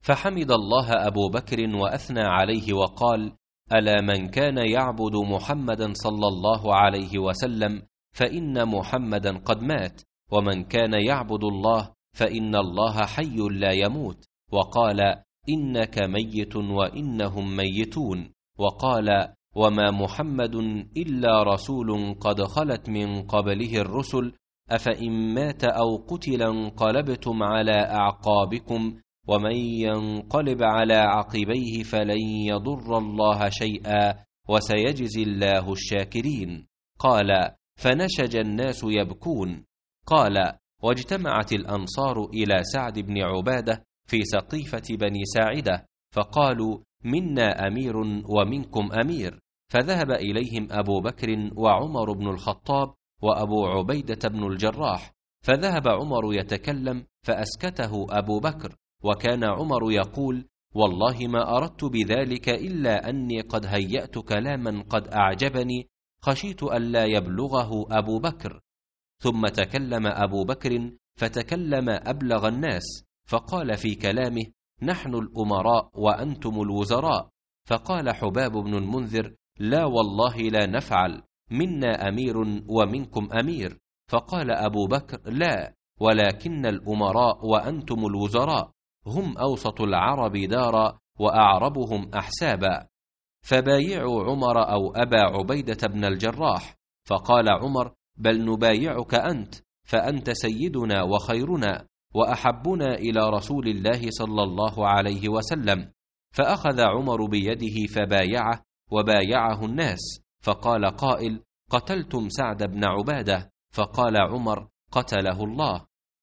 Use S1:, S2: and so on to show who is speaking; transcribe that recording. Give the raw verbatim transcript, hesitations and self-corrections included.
S1: فحمد الله أبو بكر وأثنى عليه وقال: ألا من كان يعبد محمدا صلى الله عليه وسلم فإن محمدا قد مات، ومن كان يعبد الله فإن الله حي لا يموت. وقال: إنك ميت وإنهم ميتون. وقال: وما محمد إلا رسول قد خلت من قبله الرسل، أفإن مات أو قتل انقلبتم على أعقابكم، ومن ينقلب على عقبيه فلن يضر الله شيئا وسيجزي الله الشاكرين. قال: فنشج الناس يبكون. قال: واجتمعت الأنصار إلى سعد بن عبادة في سقيفة بني ساعدة، فقالوا: منا أمير ومنكم أمير. فذهب إليهم أبو بكر وعمر بن الخطاب وأبو عبيدة بن الجراح، فذهب عمر يتكلم فأسكته أبو بكر، وكان عمر يقول: والله ما أردت بذلك إلا أني قد هيأت كلاما قد أعجبني، خشيت ألا يبلغه أبو بكر. ثم تكلم أبو بكر فتكلم أبلغ الناس، فقال في كلامه: نحن الأمراء وأنتم الوزراء. فقال حباب بن المنذر: لا والله لا نفعل، منا أمير ومنكم أمير. فقال أبو بكر: لا، ولكن الأمراء وأنتم الوزراء، هم أوسط العرب دارا وأعربهم أحسابا. فبايعوا عمر أو أبا عبيدة بن الجراح. فقال عمر: بل نبايعك أنت، فأنت سيدنا وخيرنا وأحبنا إلى رسول الله صلى الله عليه وسلم. فأخذ عمر بيده فبايعه، وبايعه الناس. فقال قائل: قتلتم سعد بن عبادة. فقال عمر: قتله الله.